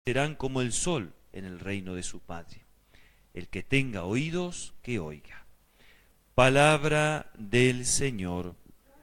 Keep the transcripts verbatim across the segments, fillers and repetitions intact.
serán como el sol en el reino de su Padre. El que tenga oídos, que oiga. Palabra del Señor.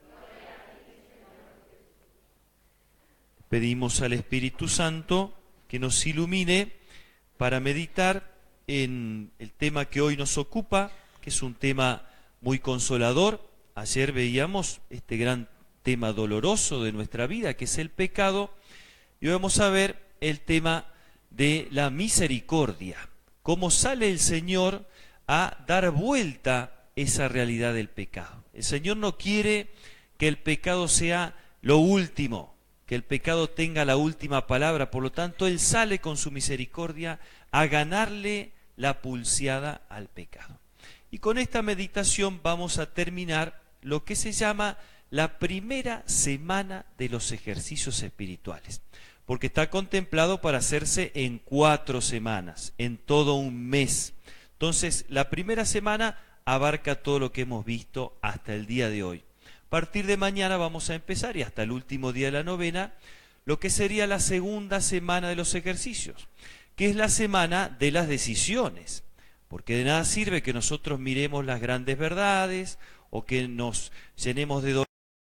Pedimos al Espíritu Santo que nos ilumine para meditar en el tema que hoy nos ocupa, que es un tema muy consolador. Ayer veíamos este gran tema doloroso de nuestra vida, que es el pecado, y hoy vamos a ver el tema de la misericordia, cómo sale el Señor a dar vuelta esa realidad del pecado. El Señor no quiere que el pecado sea lo último, que el pecado tenga la última palabra, por lo tanto Él sale con su misericordia a ganarle la pulseada al pecado. Y con esta meditación vamos a terminar lo que se llama la primera semana de los ejercicios espirituales, porque está contemplado para hacerse en cuatro semanas, en todo un mes. Entonces, la primera semana abarca todo lo que hemos visto hasta el día de hoy. A partir de mañana vamos a empezar, y hasta el último día de la novena, lo que sería la segunda semana de los ejercicios, que es la semana de las decisiones. Porque de nada sirve que nosotros miremos las grandes verdades o que nos llenemos de dolor.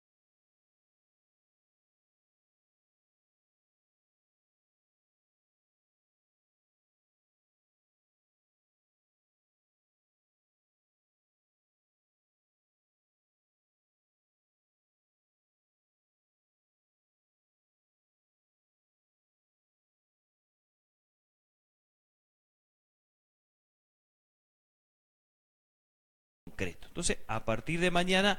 Concreto. Entonces, a partir de mañana,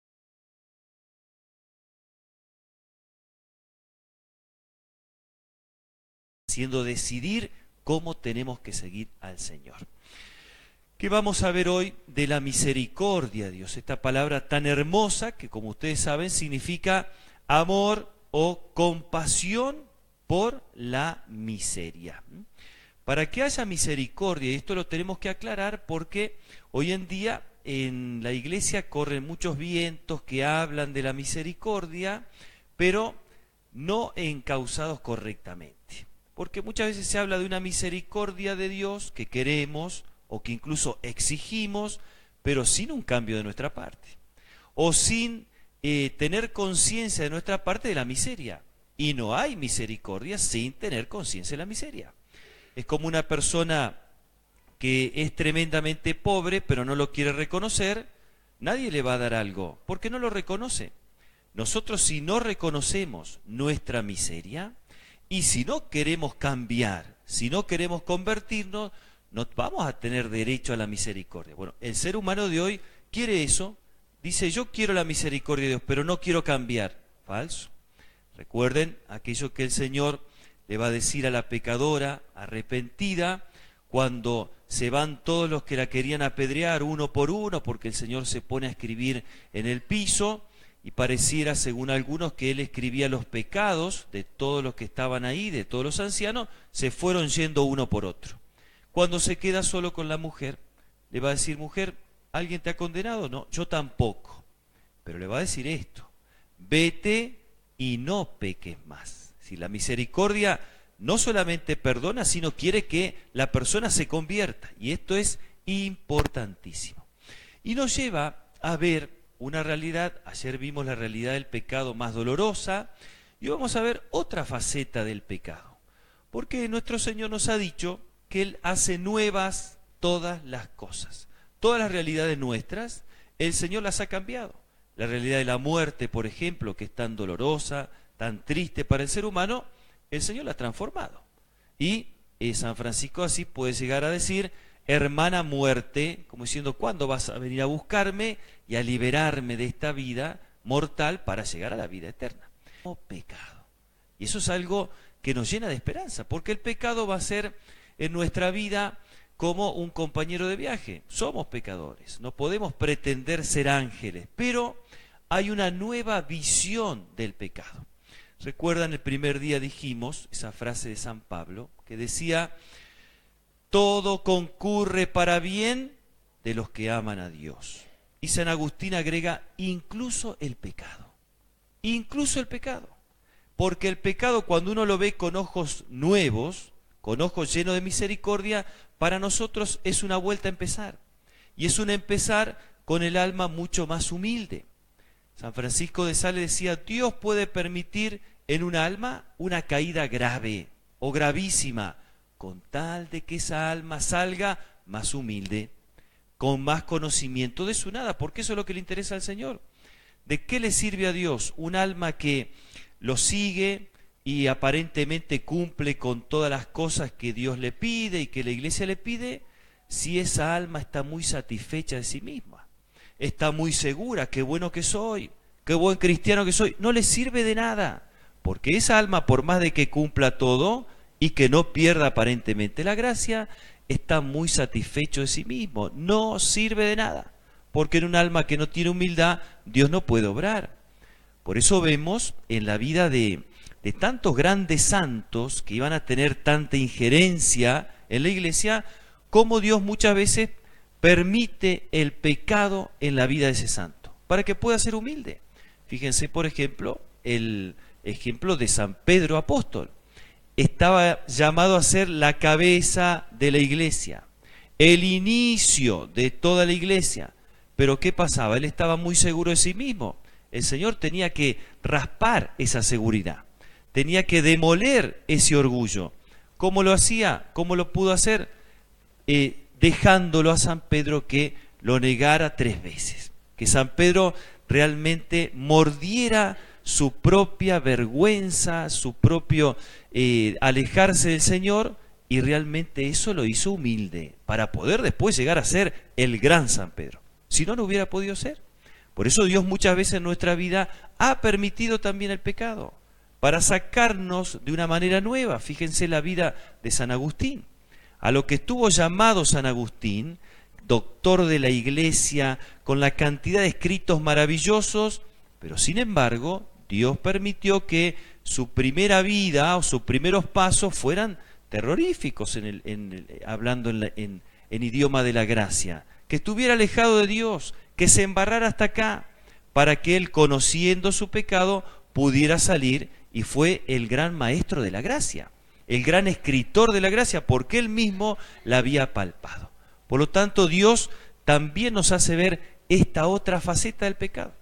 haciendo decidir cómo tenemos que seguir al Señor. ¿Qué vamos a ver hoy de la misericordia de Dios? Esta palabra tan hermosa que, como ustedes saben, significa amor o compasión por la miseria. Para que haya misericordia, y esto lo tenemos que aclarar porque hoy en día en la iglesia corren muchos vientos que hablan de la misericordia, pero no encausados correctamente. Porque muchas veces se habla de una misericordia de Dios que queremos o que incluso exigimos, pero sin un cambio de nuestra parte. O sin eh, tener conciencia de nuestra parte de la miseria. Y no hay misericordia sin tener conciencia de la miseria. Es como una persona que es tremendamente pobre, pero no lo quiere reconocer, nadie le va a dar algo, porque no lo reconoce. Nosotros, si no reconocemos nuestra miseria, y si no queremos cambiar, si no queremos convertirnos, no vamos a tener derecho a la misericordia. Bueno, el ser humano de hoy quiere eso, dice yo quiero la misericordia de Dios, pero no quiero cambiar. Falso. Recuerden aquello que el Señor le va a decir a la pecadora arrepentida, cuando se van todos los que la querían apedrear uno por uno, porque el Señor se pone a escribir en el piso, y pareciera, según algunos, que Él escribía los pecados de todos los que estaban ahí, de todos los ancianos, se fueron yendo uno por otro. Cuando se queda solo con la mujer, le va a decir, mujer, ¿alguien te ha condenado? No, yo tampoco. Pero le va a decir esto, vete y no peques más. Si la misericordia no solamente perdona, sino quiere que la persona se convierta. Y esto es importantísimo. Y nos lleva a ver una realidad. Ayer vimos la realidad del pecado más dolorosa, y hoy vamos a ver otra faceta del pecado. Porque nuestro Señor nos ha dicho que Él hace nuevas todas las cosas. Todas las realidades nuestras, el Señor las ha cambiado. La realidad de la muerte, por ejemplo, que es tan dolorosa, tan triste para el ser humano, el Señor la ha transformado. Y eh, San Francisco así puede llegar a decir, hermana muerte, como diciendo, ¿cuándo vas a venir a buscarme y a liberarme de esta vida mortal para llegar a la vida eterna? Como pecado. Y eso es algo que nos llena de esperanza, porque el pecado va a ser en nuestra vida como un compañero de viaje. Somos pecadores, no podemos pretender ser ángeles, pero hay una nueva visión del pecado. Recuerdan, el primer día dijimos esa frase de San Pablo que decía, todo concurre para bien de los que aman a Dios. Y San Agustín agrega, incluso el pecado. Incluso el pecado. Porque el pecado, cuando uno lo ve con ojos nuevos, con ojos llenos de misericordia, para nosotros es una vuelta a empezar. Y es un empezar con el alma mucho más humilde. San Francisco de Sales decía, Dios puede permitir en un alma una caída grave o gravísima, con tal de que esa alma salga más humilde, con más conocimiento de su nada, porque eso es lo que le interesa al Señor. ¿De qué le sirve a Dios un alma que lo sigue y aparentemente cumple con todas las cosas que Dios le pide y que la iglesia le pide, si esa alma está muy satisfecha de sí misma, está muy segura, qué bueno que soy, qué buen cristiano que soy? No le sirve de nada, porque esa alma, por más de que cumpla todo y que no pierda aparentemente la gracia, está muy satisfecho de sí mismo, no sirve de nada, porque en un alma que no tiene humildad, Dios no puede obrar. Por eso vemos en la vida de, de tantos grandes santos que iban a tener tanta injerencia en la iglesia, cómo Dios muchas veces permite el pecado en la vida de ese santo, para que pueda ser humilde. Fíjense, por ejemplo, el ejemplo de San Pedro Apóstol. Estaba llamado a ser la cabeza de la iglesia, el inicio de toda la iglesia. Pero ¿qué pasaba? Él estaba muy seguro de sí mismo. El Señor tenía que raspar esa seguridad, tenía que demoler ese orgullo. ¿Cómo lo hacía? ¿Cómo lo pudo hacer? Eh, dejándolo a San Pedro que lo negara tres veces. Que San Pedro realmente mordiera su propia vergüenza, su propio eh, alejarse del Señor, y realmente eso lo hizo humilde, para poder después llegar a ser el gran San Pedro. Si no, no hubiera podido ser. Por eso Dios muchas veces en nuestra vida ha permitido también el pecado, para sacarnos de una manera nueva. Fíjense la vida de San Agustín. A lo que estuvo llamado San Agustín, doctor de la iglesia, con la cantidad de escritos maravillosos, pero sin embargo, Dios permitió que su primera vida o sus primeros pasos fueran terroríficos, en el, en el, hablando en, la, en, en idioma de la gracia, que estuviera alejado de Dios, que se embarrara hasta acá, para que él, conociendo su pecado, pudiera salir, y fue el gran maestro de la gracia, el gran escritor de la gracia, porque él mismo la había palpado. Por lo tanto, Dios también nos hace ver esta otra faceta del pecado.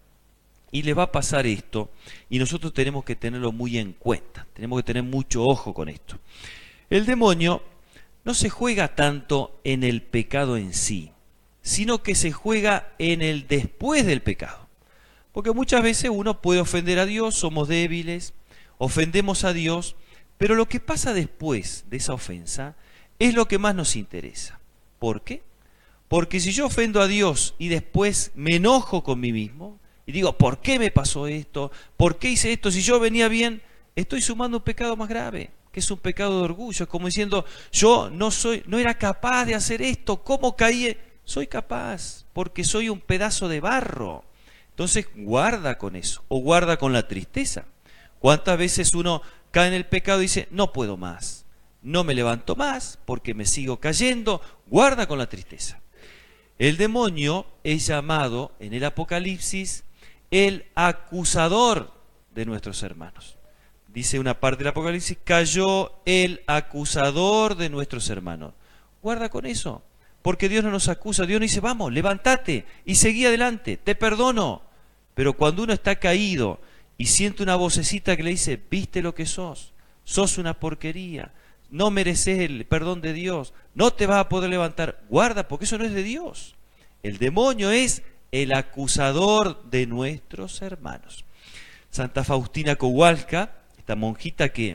Y le va a pasar esto, y nosotros tenemos que tenerlo muy en cuenta, tenemos que tener mucho ojo con esto. El demonio no se juega tanto en el pecado en sí, sino que se juega en el después del pecado. Porque muchas veces uno puede ofender a Dios, somos débiles, ofendemos a Dios, pero lo que pasa después de esa ofensa es lo que más nos interesa. ¿Por qué? Porque si yo ofendo a Dios y después me enojo con mí mismo, y digo, ¿por qué me pasó esto? ¿Por qué hice esto? Si yo venía bien, estoy sumando un pecado más grave, que es un pecado de orgullo. Es como diciendo, yo no soy, no era capaz de hacer esto, ¿cómo caí? Soy capaz, porque soy un pedazo de barro. Entonces guarda con eso, o guarda con la tristeza. ¿Cuántas veces uno cae en el pecado y dice, no puedo más, no me levanto más, porque me sigo cayendo? Guarda con la tristeza. El demonio es llamado en el Apocalipsis el acusador de nuestros hermanos. Dice una parte del Apocalipsis, cayó el acusador de nuestros hermanos. Guarda con eso, porque Dios no nos acusa. Dios nos dice, vamos, levántate y seguí adelante, te perdono. Pero cuando uno está caído y siente una vocecita que le dice, viste lo que sos, sos una porquería, no mereces el perdón de Dios, no te vas a poder levantar, guarda, porque eso no es de Dios. El demonio es el acusador de nuestros hermanos. Santa Faustina Kowalska, esta monjita que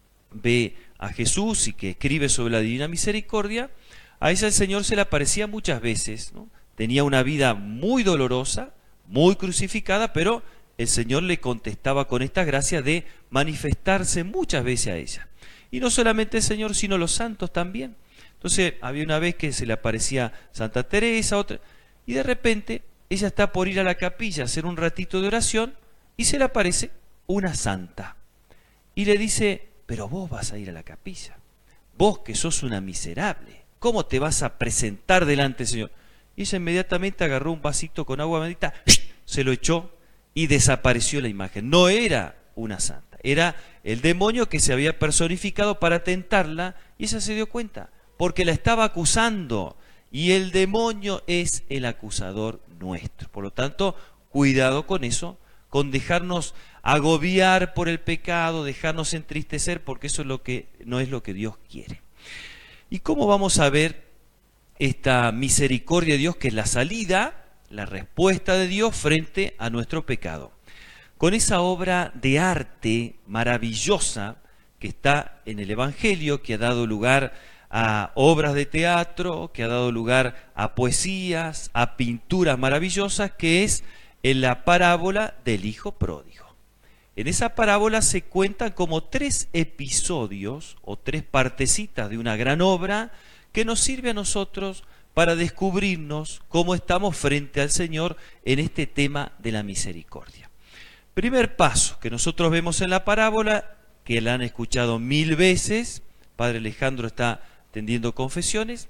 ve a Jesús y que escribe sobre la Divina Misericordia, a ella el Señor se le aparecía muchas veces, ¿no? Tenía una vida muy dolorosa, muy crucificada, pero el Señor le contestaba con esta gracia de manifestarse muchas veces a ella. Y no solamente el Señor, sino los santos también. Entonces, había una vez que se le aparecía Santa Teresa, otra, y de repente ella está por ir a la capilla a hacer un ratito de oración, y se le aparece una santa. Y le dice, pero vos vas a ir a la capilla, vos que sos una miserable, ¿cómo te vas a presentar delante del Señor? Y ella inmediatamente agarró un vasito con agua bendita, se lo echó y desapareció la imagen. No era una santa, Era el demonio que se había personificado para tentarla y ella se dio cuenta, porque la estaba acusando y el demonio es el acusador nuestro. Por lo tanto, cuidado con eso, con dejarnos agobiar por el pecado, dejarnos entristecer, porque eso es lo que, no es lo que Dios quiere. ¿Y cómo vamos a ver esta misericordia de Dios, que es la salida, la respuesta de Dios frente a nuestro pecado? Con esa obra de arte maravillosa que está en el Evangelio, que ha dado lugar a obras de teatro, que ha dado lugar a poesías, a pinturas maravillosas, que es en la parábola del Hijo Pródigo. En esa parábola se cuentan como tres episodios o tres partecitas de una gran obra que nos sirve a nosotros para descubrirnos cómo estamos frente al Señor en este tema de la misericordia. Primer paso que nosotros vemos en la parábola, que la han escuchado mil veces, Padre Alejandro está tendiendo confesiones,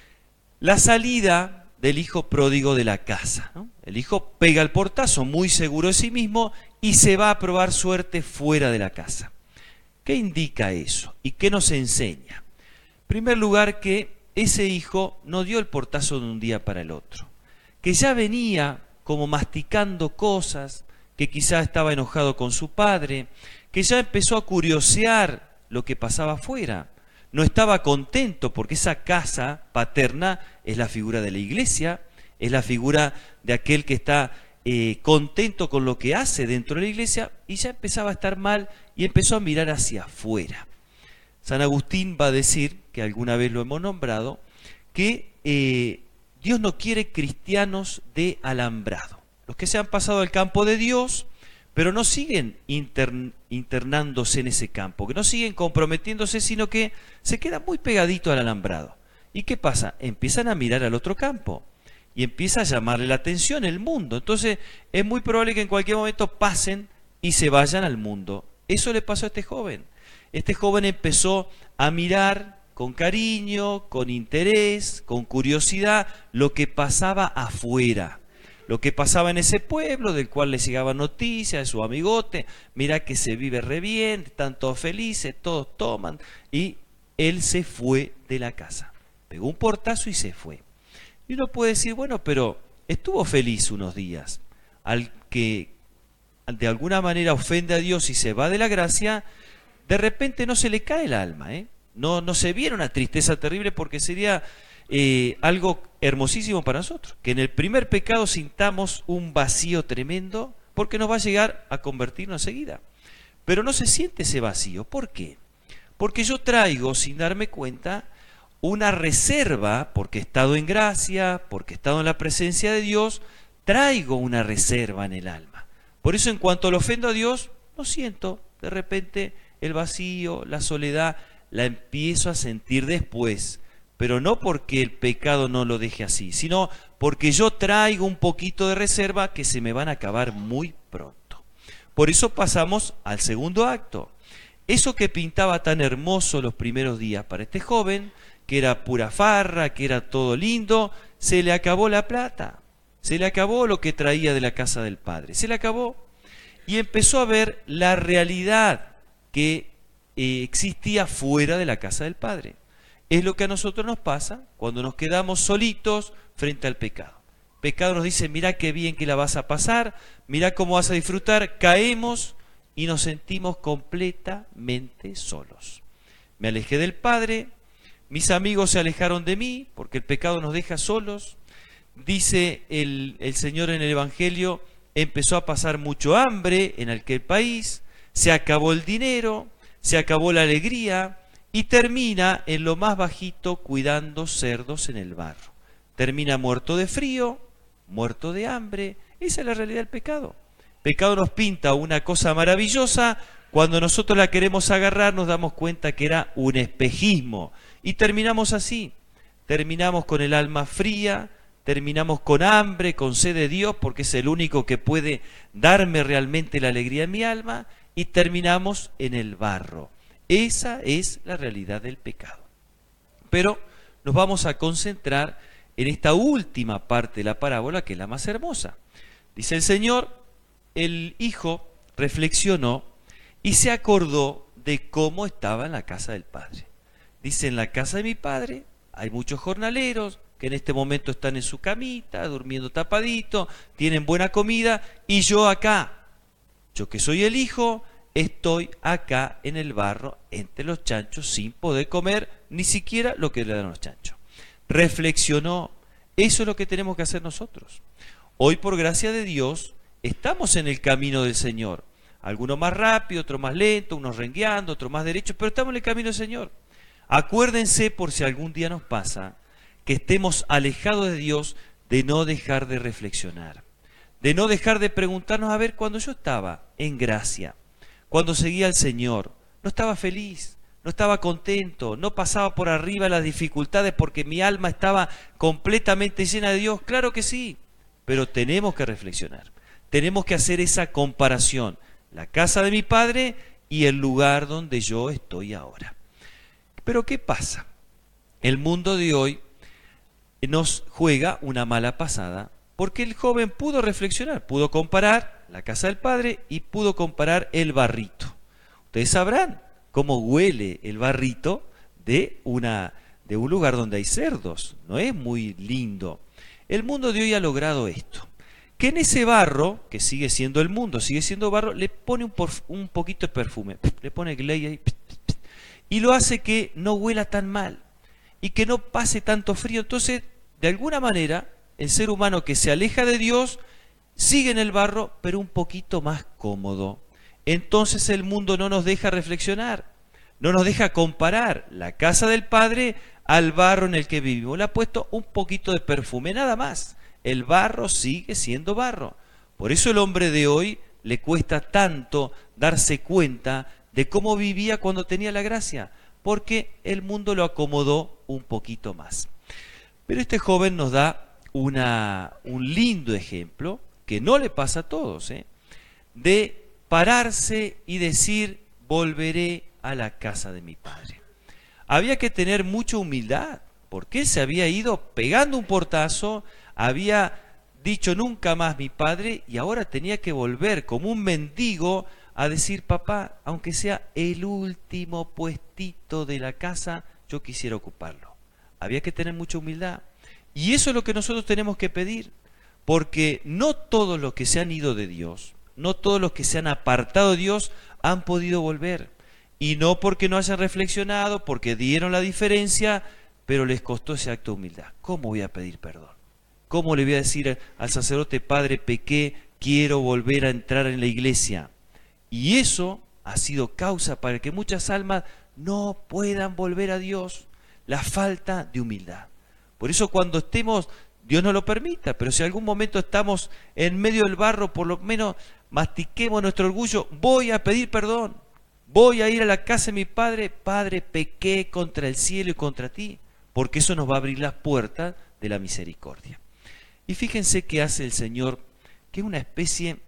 la salida del hijo pródigo de la casa, ¿no? El hijo pega el portazo, muy seguro de sí mismo, y se va a probar suerte fuera de la casa. ¿Qué indica eso? ¿Y qué nos enseña? En primer lugar, que ese hijo no dio el portazo de un día para el otro, que ya venía como masticando cosas, que quizá estaba enojado con su padre, que ya empezó a curiosear lo que pasaba afuera. No estaba contento porque esa casa paterna es la figura de la iglesia, es la figura de aquel que está eh, contento con lo que hace dentro de la iglesia, y ya empezaba a estar mal y empezó a mirar hacia afuera. San Agustín va a decir, que alguna vez lo hemos nombrado, que eh, Dios no quiere cristianos de alambrado. Los que se han pasado al campo de Dios, pero no siguen intern, internándose en ese campo, que no siguen comprometiéndose, sino que se quedan muy pegaditos al alambrado. ¿Y qué pasa? Empiezan a mirar al otro campo y empieza a llamarle la atención el mundo. Entonces es muy probable que en cualquier momento pasen y se vayan al mundo. Eso le pasó a este joven. Este joven empezó a mirar con cariño, con interés, con curiosidad, lo que pasaba afuera. Lo que pasaba en ese pueblo, del cual le llegaban noticias de su amigote, mira que se vive re bien, están todos felices, todos toman, y él se fue de la casa. Pegó un portazo y se fue. Y uno puede decir, bueno, pero estuvo feliz unos días. Al que de alguna manera ofende a Dios y se va de la gracia, de repente no se le cae el alma, ¿eh? No, no se viene una tristeza terrible, porque sería eh, algo hermosísimo para nosotros, que en el primer pecado sintamos un vacío tremendo, porque nos va a llegar a convertirnos enseguida. Pero no se siente ese vacío. ¿Por qué? Porque yo traigo, sin darme cuenta, una reserva, porque he estado en gracia, porque he estado en la presencia de Dios, traigo una reserva en el alma. Por eso, en cuanto lo ofendo a Dios, no siento de repente el vacío, la soledad, la empiezo a sentir después, pero no porque el pecado no lo deje así, sino porque yo traigo un poquito de reserva que se me van a acabar muy pronto. Por eso pasamos al segundo acto. Eso que pintaba tan hermoso los primeros días para este joven, que era pura farra, que era todo lindo, se le acabó la plata, se le acabó lo que traía de la casa del padre, se le acabó, y empezó a ver la realidad que eh, existía fuera de la casa del padre. Es lo que a nosotros nos pasa cuando nos quedamos solitos frente al pecado. El pecado nos dice, mirá qué bien que la vas a pasar, mirá cómo vas a disfrutar, caemos y nos sentimos completamente solos. Me alejé del Padre, mis amigos se alejaron de mí, porque el pecado nos deja solos. Dice el, el Señor en el Evangelio, empezó a pasar mucho hambre en aquel país, se acabó el dinero, se acabó la alegría, y termina en lo más bajito cuidando cerdos en el barro. Termina muerto de frío, muerto de hambre. Esa es la realidad del pecado. El pecado nos pinta una cosa maravillosa, cuando nosotros la queremos agarrar nos damos cuenta que era un espejismo. Y terminamos así. Terminamos con el alma fría, terminamos con hambre, con sed de Dios, porque es el único que puede darme realmente la alegría en mi alma, y terminamos en el barro. Esa es la realidad del pecado. Pero nos vamos a concentrar en esta última parte de la parábola, que es la más hermosa. Dice el Señor, el hijo reflexionó y se acordó de cómo estaba en la casa del padre. Dice, en la casa de mi padre hay muchos jornaleros que en este momento están en su camita, durmiendo tapadito, tienen buena comida, y yo acá, yo que soy el hijo, estoy acá en el barro, entre los chanchos, sin poder comer ni siquiera lo que le dan los chanchos. Reflexionó. Eso es lo que tenemos que hacer nosotros. Hoy, por gracia de Dios, estamos en el camino del Señor. Algunos más rápido, otros más lento, unos rengueando, otros más derechos, pero estamos en el camino del Señor. Acuérdense, por si algún día nos pasa, que estemos alejados de Dios, de no dejar de reflexionar, de no dejar de preguntarnos, a ver, cuando yo estaba en gracia, cuando seguía al Señor, no estaba feliz, no estaba contento, no pasaba por arriba las dificultades porque mi alma estaba completamente llena de Dios. Claro que sí, pero tenemos que reflexionar, tenemos que hacer esa comparación, la casa de mi padre y el lugar donde yo estoy ahora. Pero ¿qué pasa? El mundo de hoy nos juega una mala pasada porque el joven pudo reflexionar, pudo comparar la casa del padre y pudo comparar el barrito. Ustedes sabrán cómo huele el barrito de, una, de un lugar donde hay cerdos. No es muy lindo. El mundo de hoy ha logrado esto, que en ese barro, que sigue siendo el mundo, sigue siendo barro, le pone un, un poquito de perfume, le pone gley ahí, y lo hace que no huela tan mal y que no pase tanto frío. Entonces, de alguna manera, el ser humano que se aleja de Dios sigue en el barro, pero un poquito más cómodo. Entonces el mundo no nos deja reflexionar, no nos deja comparar la casa del Padre al barro en el que vivimos. Le ha puesto un poquito de perfume, nada más. El barro sigue siendo barro. Por eso el hombre de hoy le cuesta tanto darse cuenta de cómo vivía cuando tenía la gracia, porque el mundo lo acomodó un poquito más. Pero este joven nos da una, un lindo ejemplo, que no le pasa a todos, ¿eh? de pararse y decir, volveré a la casa de mi padre. Había que tener mucha humildad, porque él se había ido pegando un portazo, había dicho nunca más mi padre, y ahora tenía que volver como un mendigo a decir, papá, aunque sea el último puestito de la casa, yo quisiera ocuparlo. Había que tener mucha humildad. Y eso es lo que nosotros tenemos que pedir, porque no todos los que se han ido de Dios, no todos los que se han apartado de Dios han podido volver. Y no porque no hayan reflexionado, porque dieron la diferencia, pero les costó ese acto de humildad. ¿Cómo voy a pedir perdón? ¿Cómo le voy a decir al sacerdote, padre, pequé, quiero volver a entrar en la iglesia? Y eso ha sido causa para que muchas almas no puedan volver a Dios, la falta de humildad. Por eso cuando estemos, Dios no lo permita, pero si en algún momento estamos en medio del barro, por lo menos mastiquemos nuestro orgullo, voy a pedir perdón, voy a ir a la casa de mi padre, padre, pequé contra el cielo y contra ti, porque eso nos va a abrir las puertas de la misericordia. Y fíjense qué hace el Señor, que es una especie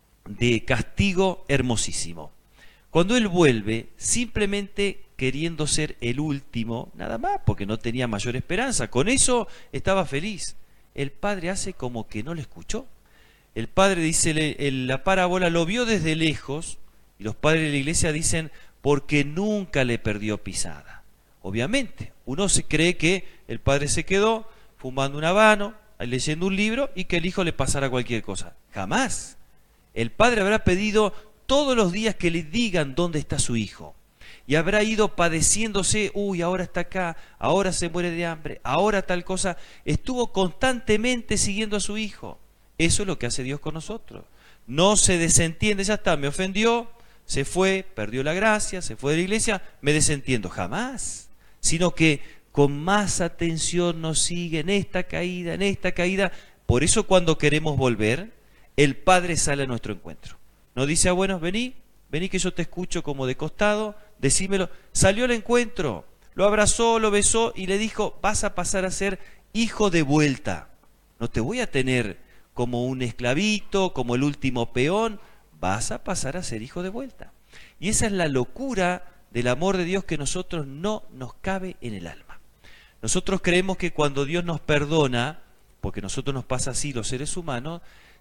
de castigo hermosísimo. Cuando Él vuelve, simplemente queriendo ser el último, nada más, porque no tenía mayor esperanza, con eso estaba feliz. El padre hace como que no le escuchó. El padre dice, en la parábola lo vio desde lejos, y los padres de la iglesia dicen, porque nunca le perdió pisada. Obviamente, uno se cree que el padre se quedó fumando un habano, leyendo un libro, y que el hijo le pasara cualquier cosa. Jamás. El padre habrá pedido todos los días que le digan dónde está su hijo. Y habrá ido padeciéndose, uy, ahora está acá, ahora se muere de hambre, ahora tal cosa. Estuvo constantemente siguiendo a su hijo. Eso es lo que hace Dios con nosotros. No se desentiende, ya está, me ofendió, se fue, perdió la gracia, se fue de la iglesia, me desentiendo. Jamás. Sino que con más atención nos sigue en esta caída, en esta caída. Por eso cuando queremos volver, el Padre sale a nuestro encuentro. Nos dice, ah, bueno, vení, vení que yo te escucho como de costado, decímelo. Salió al encuentro, lo abrazó, lo besó y le dijo, vas a pasar a ser hijo de vuelta. No te voy a tener como un esclavito, como el último peón, vas a pasar a ser hijo de vuelta. Y esa es la locura del amor de Dios que nosotros no nos cabe en el alma. Nosotros creemos que cuando Dios nos perdona, porque a nosotros nos pasa así los seres humanos,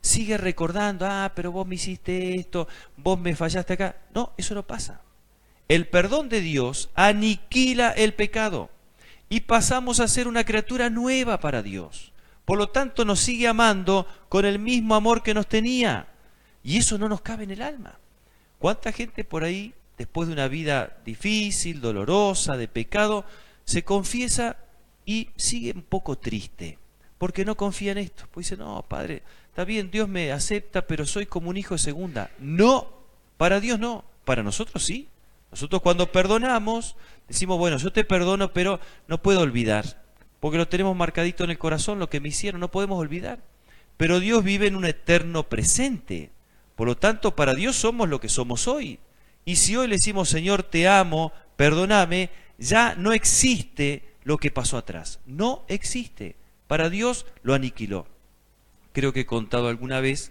sigue recordando, ah, pero vos me hiciste esto, vos me fallaste acá. No, eso no pasa. El perdón de Dios aniquila el pecado y pasamos a ser una criatura nueva para Dios. Por lo tanto, nos sigue amando con el mismo amor que nos tenía. Y eso no nos cabe en el alma. ¿Cuánta gente por ahí, después de una vida difícil, dolorosa, de pecado, se confiesa y sigue un poco triste? Porque no confía en esto. Pues dice, no, Padre, está bien, Dios me acepta, pero soy como un hijo de segunda. No, para Dios no, para nosotros sí. Nosotros cuando perdonamos, decimos, bueno, yo te perdono, pero no puedo olvidar. Porque lo tenemos marcadito en el corazón, lo que me hicieron, no podemos olvidar. Pero Dios vive en un eterno presente. Por lo tanto, para Dios somos lo que somos hoy. Y si hoy le decimos, Señor, te amo, perdóname, ya no existe lo que pasó atrás. No existe. Para Dios lo aniquiló. Creo que he contado alguna vez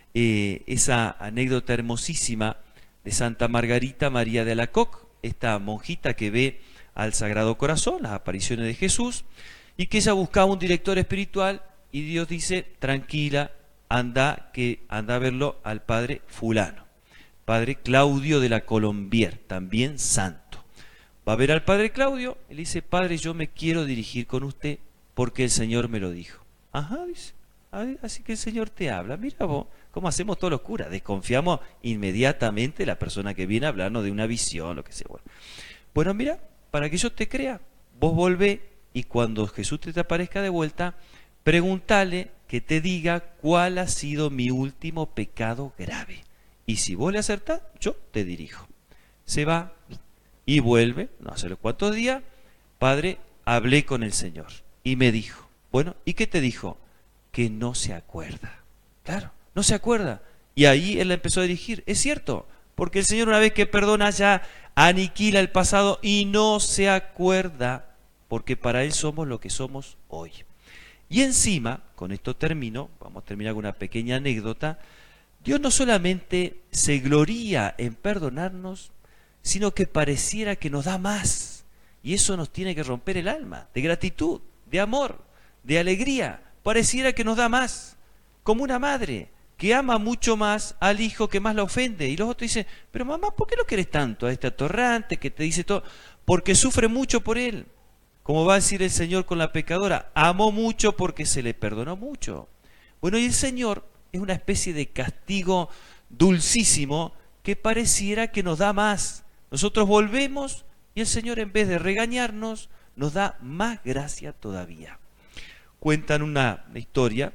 eh, esa anécdota hermosísima de Santa Margarita María de Alacoque, esta monjita que ve al Sagrado Corazón, las apariciones de Jesús, y que ella buscaba un director espiritual y Dios dice, tranquila, anda, que, anda a verlo al padre fulano, padre Claudio de la Colombier, también santo. Va a ver al padre Claudio y le dice, padre, yo me quiero dirigir con usted porque el Señor me lo dijo. Ajá, dice, así que el Señor te habla. Mira vos, cómo hacemos todos los curas, desconfiamos inmediatamente de la persona que viene a hablarnos de una visión, lo que sea. Bueno, bueno mira, para que yo te crea, vos volvé y cuando Jesús te aparezca de vuelta, pregúntale que te diga cuál ha sido mi último pecado grave. Y si vos le acertás, yo te dirijo. Se va y vuelve, no sé los cuántos días, padre, hablé con el Señor y me dijo, bueno, ¿y qué te dijo? Que no se acuerda. Claro, no se acuerda. Y ahí él la empezó a dirigir. Es cierto, porque el Señor una vez que perdona ya aniquila el pasado y no se acuerda, porque para Él somos lo que somos hoy. Y encima, con esto termino, vamos a terminar con una pequeña anécdota, Dios no solamente se gloría en perdonarnos, sino que pareciera que nos da más. Y eso nos tiene que romper el alma, de gratitud, de amor, de alegría. Pareciera que nos da más, como una madre que ama mucho más al hijo que más la ofende. Y los otros dicen, pero mamá, ¿por qué lo querés tanto a este atorrante que te dice todo? Porque sufre mucho por él. Como va a decir el Señor con la pecadora, amó mucho porque se le perdonó mucho. Bueno, y el Señor es una especie de castigo dulcísimo que pareciera que nos da más. Nosotros volvemos y el Señor, en vez de regañarnos, nos da más gracia todavía. Cuentan una historia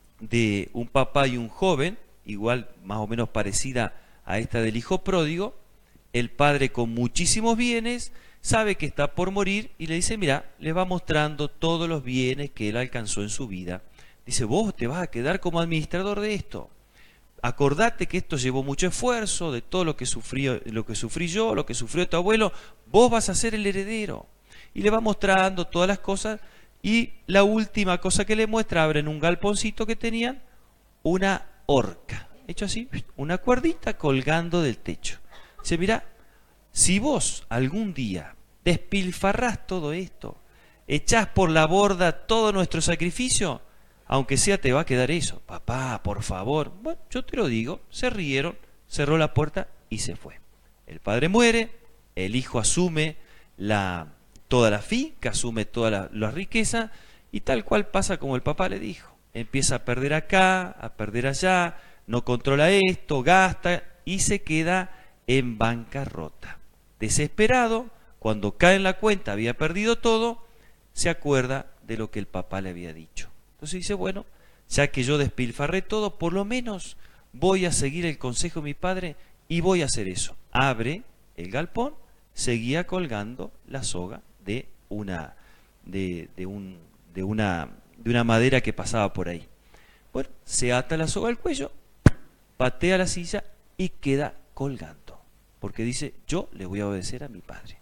de un papá y un joven, igual más o menos parecida a esta del hijo pródigo. El padre, con muchísimos bienes, sabe que está por morir y le dice, mira, le va mostrando todos los bienes que él alcanzó en su vida. Dice, vos te vas a quedar como administrador de esto. Acordate que esto llevó mucho esfuerzo, de todo lo que sufrí, lo que sufrí yo, lo que sufrió tu abuelo, vos vas a ser el heredero. Y le va mostrando todas las cosas. Y la última cosa que le muestra, abren un galponcito que tenían, una horca, hecho así, una cuerdita colgando del techo. Dice, mirá, si vos algún día despilfarrás todo esto, echás por la borda todo nuestro sacrificio, aunque sea te va a quedar eso. Papá, por favor. Bueno, yo te lo digo, se rieron, cerró la puerta y se fue. El padre muere, el hijo asume la... toda la finca, asume toda la, la riqueza y tal cual pasa como el papá le dijo. Empieza a perder acá, a perder allá, no controla esto, gasta y se queda en bancarrota. Desesperado, cuando cae en la cuenta, había perdido todo, se acuerda de lo que el papá le había dicho. Entonces dice, bueno, ya que yo despilfarré todo, por lo menos voy a seguir el consejo de mi padre y voy a hacer eso. Abre el galpón, seguía colgando la soga de una de, de, un, de, una, de una madera que pasaba por ahí. Bueno, se ata la soga al cuello, patea la silla y queda colgando. Porque dice, yo le voy a obedecer a mi padre.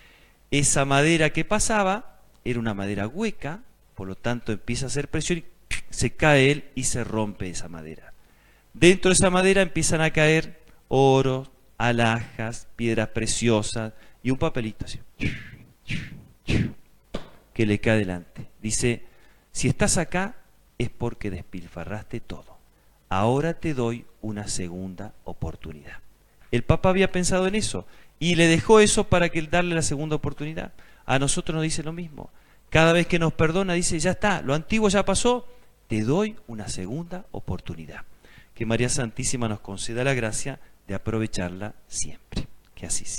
Esa madera que pasaba era una madera hueca, por lo tanto empieza a hacer presión y se cae él y se rompe esa madera. Dentro de esa madera empiezan a caer oro, alhajas, piedras preciosas y un papelito así que le cae delante. Dice, si estás acá es porque despilfarraste todo. ahora te doy una segunda oportunidad. El Papa había pensado en eso y le dejó eso para que darle la segunda oportunidad. A nosotros nos dice lo mismo. Cada vez que nos perdona dice, ya está, lo antiguo ya pasó, te doy una segunda oportunidad. Que María Santísima nos conceda la gracia de aprovecharla siempre. Que así sea.